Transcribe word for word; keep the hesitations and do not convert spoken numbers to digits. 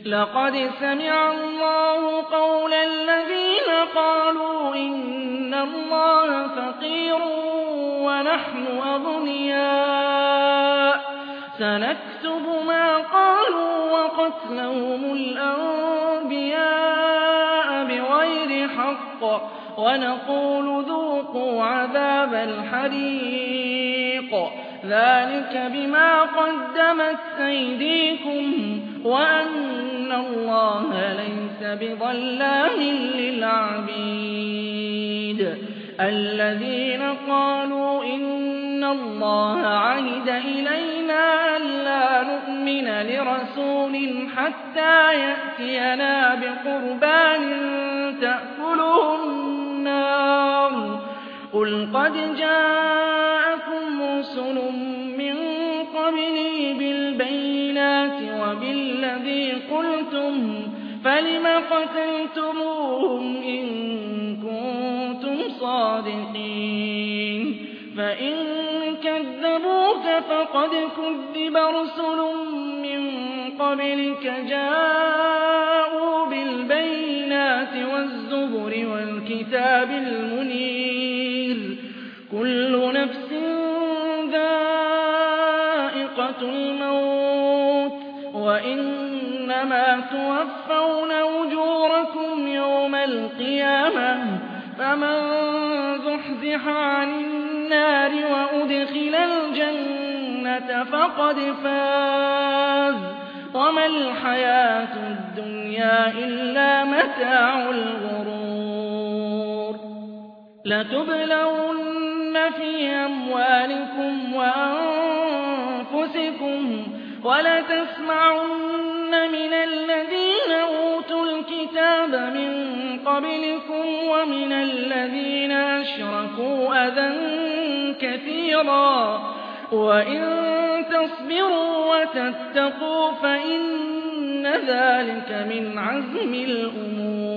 لقد سمع الله قول الذين قالوا إن الله فقير ونحن أغنياء سنكتب ما قالوا وقتلهم الأنبياء بغير حق ونقول ذوقوا عذاب الحريق ذلك بما قدمت أيديكم وأن الله ليس بظلام للعبيد الذين قالوا إن الله عهد إلينا ألا نؤمن لرسول حتى يأتينا بقربان تأكله النار قل قد جاءكم رسل من قبلي بالبينات وبالذي قلتم فلم قتلتموهم إن كنتم صادقين فإن كذبوك فقد كذب رسل من قبلك جاءوا بالبينات والزبر والكتاب المنير كل نفس ذائقة الموت وإنما توفون أجوركم يوم القيامة فمن زحزح عن النار وأدخل الجنة فقد فاز وما الحياة الدنيا إلا متاع الغرور لتبلون في أموالكم وأنفسكم ولتسمعن من الذين أوتوا الكتاب من قبلكم ومن الذين أشركوا أذى كثيرا وإن تصبروا وتتقوا فإن ذلك من عزم الأمور